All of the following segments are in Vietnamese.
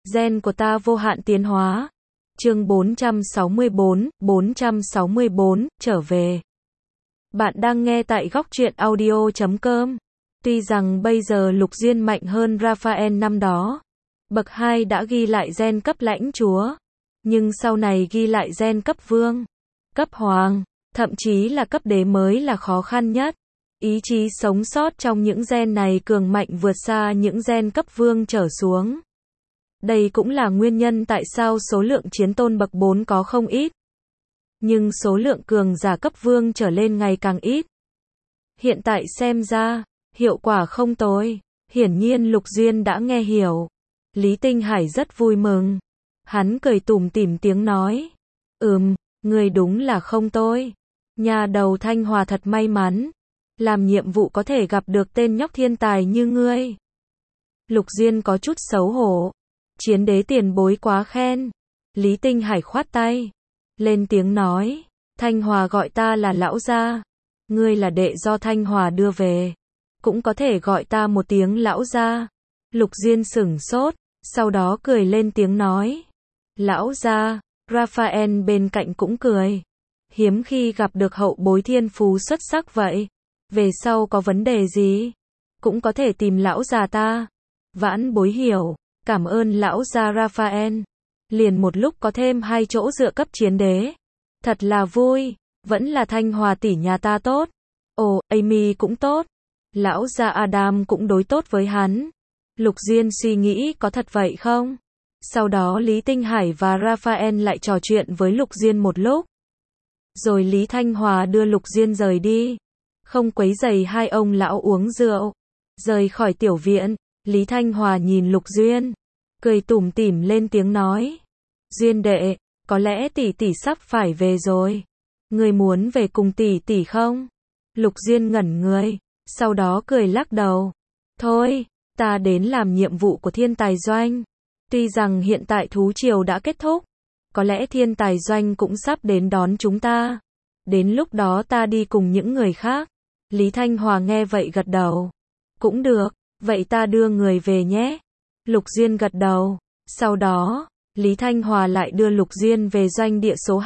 Gen của ta vô hạn tiến hóa. Chương 464, trở về. Bạn đang nghe tại góc truyện audio.com. Tuy rằng bây giờ Lục Duyên mạnh hơn Raphael năm đó. Bậc 2 đã ghi lại gen cấp lãnh chúa. Nhưng sau này ghi lại gen cấp vương, cấp hoàng, thậm chí là cấp đế mới là khó khăn nhất. Ý chí sống sót trong những gen này cường mạnh vượt xa những gen cấp vương trở xuống. Đây cũng là nguyên nhân tại sao số lượng chiến tôn bậc 4 có không ít. Nhưng số lượng cường giả cấp vương trở lên ngày càng ít. Hiện tại xem ra, hiệu quả không tồi. Hiển nhiên Lục Duyên đã nghe hiểu. Lý Tinh Hải rất vui mừng. Hắn cười tủm tỉm tiếng nói. Người đúng là không tồi. Nhà đầu Thanh Hòa thật may mắn. Làm nhiệm vụ có thể gặp được tên nhóc thiên tài như ngươi. Lục Duyên có chút xấu hổ. Chiến đế tiền bối quá khen. Lý Tinh Hải khoát tay. Lên tiếng nói. Thanh Hòa gọi ta là lão gia. Ngươi là đệ do Thanh Hòa đưa về. Cũng có thể gọi ta một tiếng lão gia. Lục Duyên sửng sốt. Sau đó cười lên tiếng nói. Lão gia. Raphael bên cạnh cũng cười. Hiếm khi gặp được hậu bối thiên phú xuất sắc vậy. Về sau có vấn đề gì? Cũng có thể tìm lão già ta. Vãn bối hiểu. Cảm ơn lão gia Raphael. Liền một lúc có thêm 2 chỗ dựa cấp chiến đế. Thật là vui. Vẫn là Thanh Hòa tỷ nhà ta tốt. Ồ, Amy cũng tốt. Lão gia Adam cũng đối tốt với hắn. Lục Duyên suy nghĩ có thật vậy không? Sau đó Lý Tinh Hải và Raphael lại trò chuyện với Lục Duyên một lúc. Rồi Lý Thanh Hòa đưa Lục Duyên rời đi. Không quấy rầy hai ông lão uống rượu. Rời khỏi tiểu viện, Lý Thanh Hòa nhìn Lục Duyên. Cười tủm tỉm lên tiếng nói. Duyên đệ, có lẽ tỷ tỷ sắp phải về rồi. Người muốn về cùng tỷ tỷ không? Lục Duyên ngẩn người, sau đó cười lắc đầu. Thôi, ta đến làm nhiệm vụ của thiên tài doanh. Tuy rằng hiện tại thú triều đã kết thúc. Có lẽ thiên tài doanh cũng sắp đến đón chúng ta. Đến lúc đó ta đi cùng những người khác. Lý Thanh Hòa nghe vậy gật đầu. Cũng được, vậy ta đưa người về nhé. Lục Duyên gật đầu. Sau đó, Lý Thanh Hòa lại đưa Lục Duyên về doanh địa số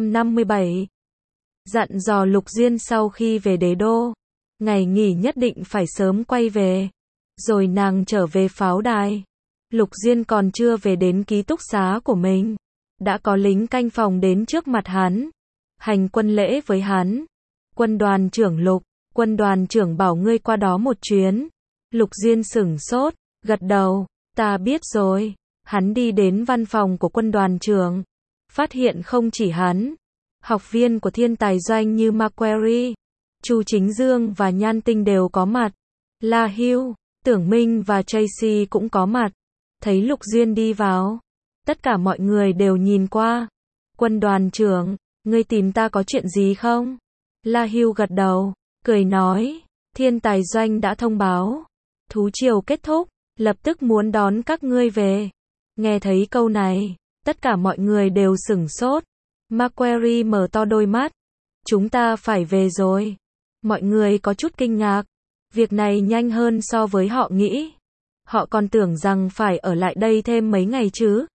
257. Dặn dò Lục Duyên sau khi về đế đô. Ngày nghỉ nhất định phải sớm quay về. Rồi nàng trở về pháo đài. Lục Duyên còn chưa về đến ký túc xá của mình. Đã có lính canh phòng đến trước mặt hắn. Hành quân lễ với hắn. Quân đoàn trưởng Lục, quân đoàn trưởng bảo ngươi qua đó một chuyến. Lục Duyên sửng sốt, gật đầu. Ta biết rồi. Hắn đi đến văn phòng của quân đoàn trưởng. Phát hiện không chỉ hắn. Học viên của thiên tài doanh như Macquarie, Chu Chính Dương và Nhan Tinh đều có mặt. La Hưu, Tưởng Minh và Tracy cũng có mặt. Thấy Lục Duyên đi vào. Tất cả mọi người đều nhìn qua. Quân đoàn trưởng, ngươi tìm ta có chuyện gì không? La Hưu gật đầu, cười nói. Thiên tài doanh đã thông báo. Thú triều kết thúc, lập tức muốn đón các ngươi về. Nghe thấy câu này, tất cả mọi người đều sửng sốt. Macquarie mở to đôi mắt. Chúng ta phải về rồi. Mọi người có chút kinh ngạc. Việc này nhanh hơn so với họ nghĩ. Họ còn tưởng rằng phải ở lại đây thêm mấy ngày chứ.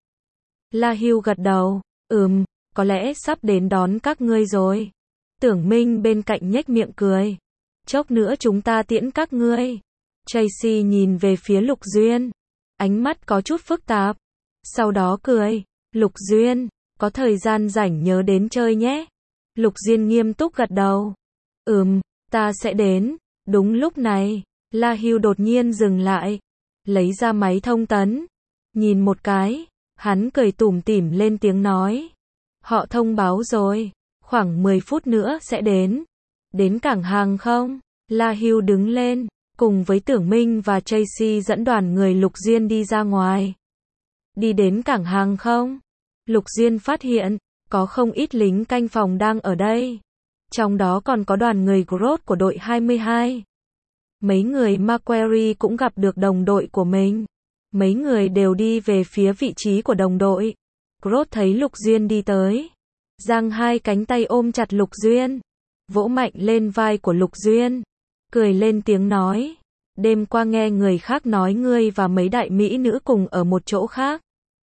La Hưu gật đầu. Có lẽ sắp đến đón các ngươi rồi. Tưởng Minh bên cạnh nhếch miệng cười. Chốc nữa chúng ta tiễn các ngươi. Tracy nhìn về phía Lục Duyên. Ánh mắt có chút phức tạp. Sau đó cười. Lục Duyên, có thời gian rảnh nhớ đến chơi nhé. Lục Duyên nghiêm túc gật đầu. Ta sẽ đến. Đúng lúc này, La Hưu đột nhiên dừng lại. Lấy ra máy thông tấn. Nhìn một cái, hắn cười tủm tỉm lên tiếng nói. Họ thông báo rồi. Khoảng 10 phút nữa sẽ đến. Đến cảng hàng không? La Hưu đứng lên, cùng với Tưởng Minh và Tracy dẫn đoàn người Lục Duyên đi ra ngoài. Đi đến cảng hàng không? Lục Duyên phát hiện, có không ít lính canh phòng đang ở đây. Trong đó còn có đoàn người Groot của đội 22. Mấy người Macquarie cũng gặp được đồng đội của mình. Mấy người đều đi về phía vị trí của đồng đội. Groot thấy Lục Duyên đi tới. Giang hai cánh tay ôm chặt Lục Duyên. Vỗ mạnh lên vai của Lục Duyên. Cười lên tiếng nói. Đêm qua nghe người khác nói ngươi và mấy đại mỹ nữ cùng ở một chỗ khác.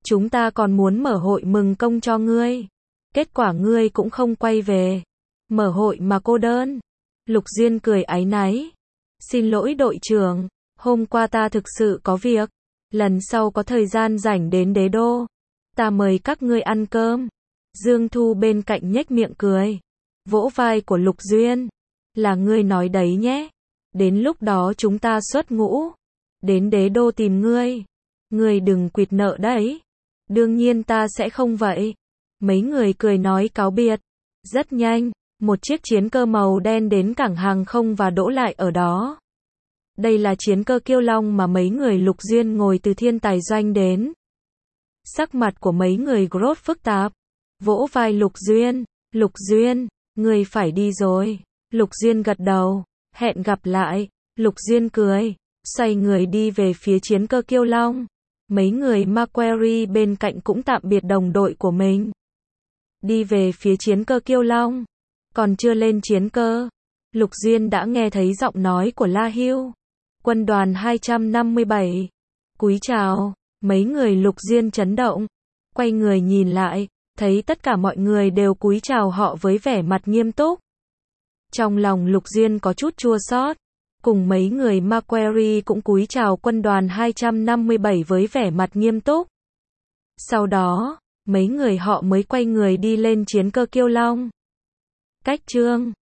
Chúng ta còn muốn mở hội mừng công cho ngươi. Kết quả ngươi cũng không quay về. Mở hội mà cô đơn. Lục Duyên cười áy náy. Xin lỗi đội trưởng, hôm qua ta thực sự có việc. Lần sau có thời gian rảnh đến Đế Đô. Ta mời các ngươi ăn cơm. Dương Thu bên cạnh nhếch miệng cười. Vỗ vai của Lục Duyên. Là ngươi nói đấy nhé. Đến lúc đó chúng ta xuất ngũ. Đến Đế Đô tìm ngươi. Ngươi đừng quỵt nợ đấy. Đương nhiên ta sẽ không vậy. Mấy người cười nói cáo biệt. Rất nhanh, một chiếc chiến cơ màu đen đến cảng hàng không và đỗ lại ở đó. Đây là chiến cơ Kiêu Long mà mấy người Lục Duyên ngồi từ Thiên Tài Doanh đến. Sắc mặt của mấy người Grot phức tạp. Vỗ vai Lục Duyên, người phải đi rồi. Lục Duyên gật đầu, hẹn gặp lại. Lục Duyên cười, xoay người đi về phía chiến cơ Kiêu Long. Mấy người Macquarie bên cạnh cũng tạm biệt đồng đội của mình. Đi về phía chiến cơ Kiêu Long. Còn chưa lên chiến cơ, Lục Duyên đã nghe thấy giọng nói của La Hưu. Quân đoàn 257. Cúi chào. Mấy người Lục Duyên chấn động. Quay người nhìn lại, thấy tất cả mọi người đều cúi chào họ với vẻ mặt nghiêm túc. Trong lòng Lục Duyên có chút chua xót. Cùng mấy người Macquarie cũng cúi chào quân đoàn 257 với vẻ mặt nghiêm túc. Sau đó, mấy người họ mới quay người đi lên chiến cơ Kiêu Long. Cách chương